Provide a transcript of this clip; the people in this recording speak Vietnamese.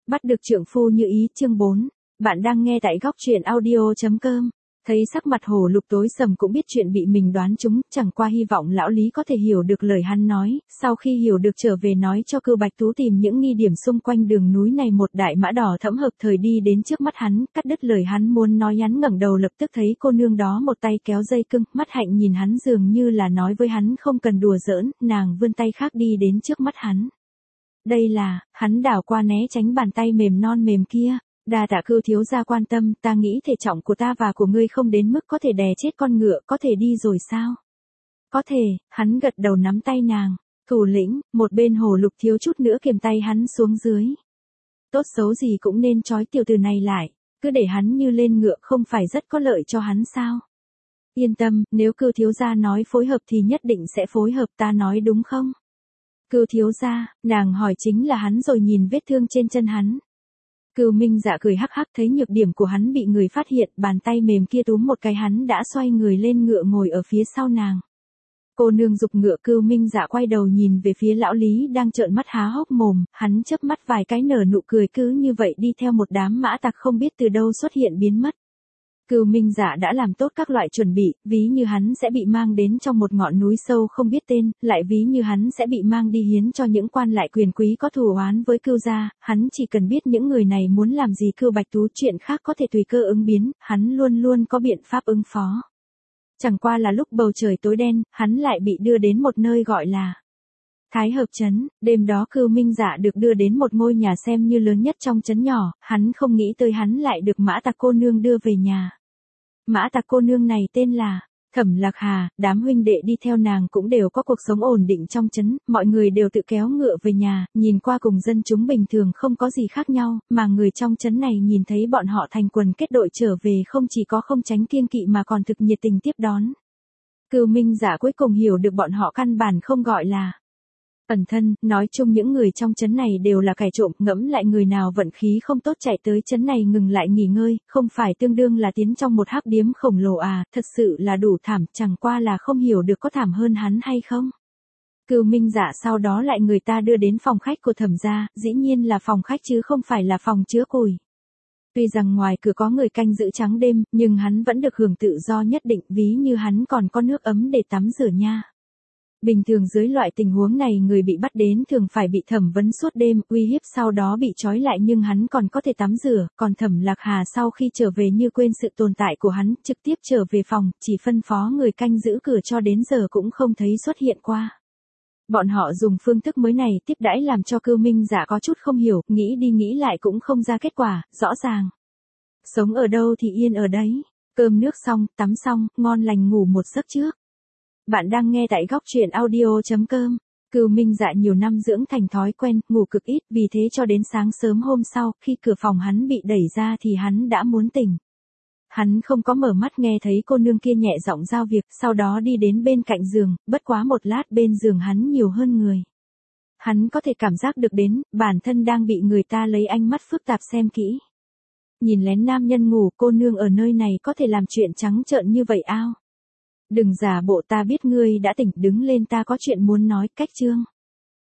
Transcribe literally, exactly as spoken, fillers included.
Bắt được trượng phu như ý, chương bốn. Bạn đang nghe tại góc truyện audio chấm com. Thấy sắc mặt Hồ Lục tối sầm cũng biết chuyện bị mình đoán trúng, chẳng qua hy vọng lão Lý có thể hiểu được lời hắn nói, sau khi hiểu được trở về nói cho Cưu Bạch Tú tìm những nghi điểm xung quanh đường núi này. Một đại mã đỏ thẫm hợp thời đi đến trước mắt hắn, cắt đứt lời hắn muốn nói. Hắn ngẩng đầu lập tức thấy cô nương đó một tay kéo dây cưng, mắt hạnh nhìn hắn dường như là nói với hắn không cần đùa giỡn. Nàng vươn tay khác đi đến trước mắt hắn. Đây là, hắn đảo qua né tránh bàn tay mềm non mềm kia. Đa tạ Cưu thiếu gia quan tâm, ta nghĩ thể trọng của ta và của ngươi không đến mức có thể đè chết con ngựa, có thể đi rồi sao? Có thể, hắn gật đầu nắm tay nàng. Thủ lĩnh, một bên Hồ Lục thiếu chút nữa kiềm tay hắn xuống dưới. Tốt xấu gì cũng nên trói tiểu tử này lại, cứ để hắn như lên ngựa không phải rất có lợi cho hắn sao? Yên tâm, nếu Cưu thiếu gia nói phối hợp thì nhất định sẽ phối hợp, ta nói đúng không? Cưu thiếu gia, nàng hỏi chính là hắn rồi nhìn vết thương trên chân hắn. Cưu Minh Dạ cười hắc hắc thấy nhược điểm của hắn bị người phát hiện, bàn tay mềm kia túm một cái hắn đã xoay người lên ngựa ngồi ở phía sau nàng. Cô nương giục ngựa. Cưu Minh Dạ quay đầu nhìn về phía lão Lý đang trợn mắt há hốc mồm, hắn chớp mắt vài cái nở nụ cười, cứ như vậy đi theo một đám mã tặc không biết từ đâu xuất hiện biến mất. Cưu Minh Dạ đã làm tốt các loại chuẩn bị, ví như hắn sẽ bị mang đến trong một ngọn núi sâu không biết tên, lại ví như hắn sẽ bị mang đi hiến cho những quan lại quyền quý có thù oán với Cưu gia, hắn chỉ cần biết những người này muốn làm gì. Cưu Bạch Tú chuyện khác có thể tùy cơ ứng biến, hắn luôn luôn có biện pháp ứng phó. Chẳng qua là lúc bầu trời tối đen, hắn lại bị đưa đến một nơi gọi là Thái Hợp Trấn. Đêm đó Cưu Minh Dạ được đưa đến một ngôi nhà xem như lớn nhất trong trấn nhỏ, hắn không nghĩ tới hắn lại được mã tặc cô nương đưa về nhà. Mã tặc cô nương này tên là Thẩm Lạc Hà, đám huynh đệ đi theo nàng cũng đều có cuộc sống ổn định trong trấn, mọi người đều tự kéo ngựa về nhà, nhìn qua cùng dân chúng bình thường không có gì khác nhau, mà người trong trấn này nhìn thấy bọn họ thành quần kết đội trở về không chỉ có không tránh kiêng kỵ mà còn thực nhiệt tình tiếp đón. Cưu Minh Dạ cuối cùng hiểu được bọn họ căn bản không gọi là ẩn thân, nói chung những người trong trấn này đều là kẻ trộm, ngẫm lại người nào vận khí không tốt chạy tới trấn này ngừng lại nghỉ ngơi, không phải tương đương là tiến trong một hắc điếm khổng lồ à, thật sự là đủ thảm, chẳng qua là không hiểu được có thảm hơn hắn hay không. Cưu Minh Dạ sau đó lại người ta đưa đến phòng khách của Thẩm gia, dĩ nhiên là phòng khách chứ không phải là phòng chứa củi. Tuy rằng ngoài cửa có người canh giữ trắng đêm, nhưng hắn vẫn được hưởng tự do nhất định, ví như hắn còn có nước ấm để tắm rửa nha. Bình thường dưới loại tình huống này người bị bắt đến thường phải bị thẩm vấn suốt đêm, uy hiếp sau đó bị trói lại, nhưng hắn còn có thể tắm rửa, còn Thẩm Lạc Hà sau khi trở về như quên sự tồn tại của hắn, trực tiếp trở về phòng, chỉ phân phó người canh giữ cửa cho đến giờ cũng không thấy xuất hiện qua. Bọn họ dùng phương thức mới này tiếp đãi làm cho Cưu Minh Dạ có chút không hiểu, nghĩ đi nghĩ lại cũng không ra kết quả, rõ ràng. Sống ở đâu thì yên ở đấy, cơm nước xong, tắm xong, ngon lành ngủ một giấc trước. Bạn đang nghe tại góc truyện audio chấm com. Cưu Minh Dạ nhiều năm dưỡng thành thói quen, ngủ cực ít, vì thế cho đến sáng sớm hôm sau, khi cửa phòng hắn bị đẩy ra thì hắn đã muốn tỉnh. Hắn không có mở mắt nghe thấy cô nương kia nhẹ giọng giao việc, sau đó đi đến bên cạnh giường, bất quá một lát bên giường hắn nhiều hơn người. Hắn có thể cảm giác được đến, bản thân đang bị người ta lấy ánh mắt phức tạp xem kỹ. Nhìn lén nam nhân ngủ, cô nương ở nơi này có thể làm chuyện trắng trợn như vậy ao? Đừng giả bộ, ta biết ngươi đã tỉnh, đứng lên, ta có chuyện muốn nói. Cách chương.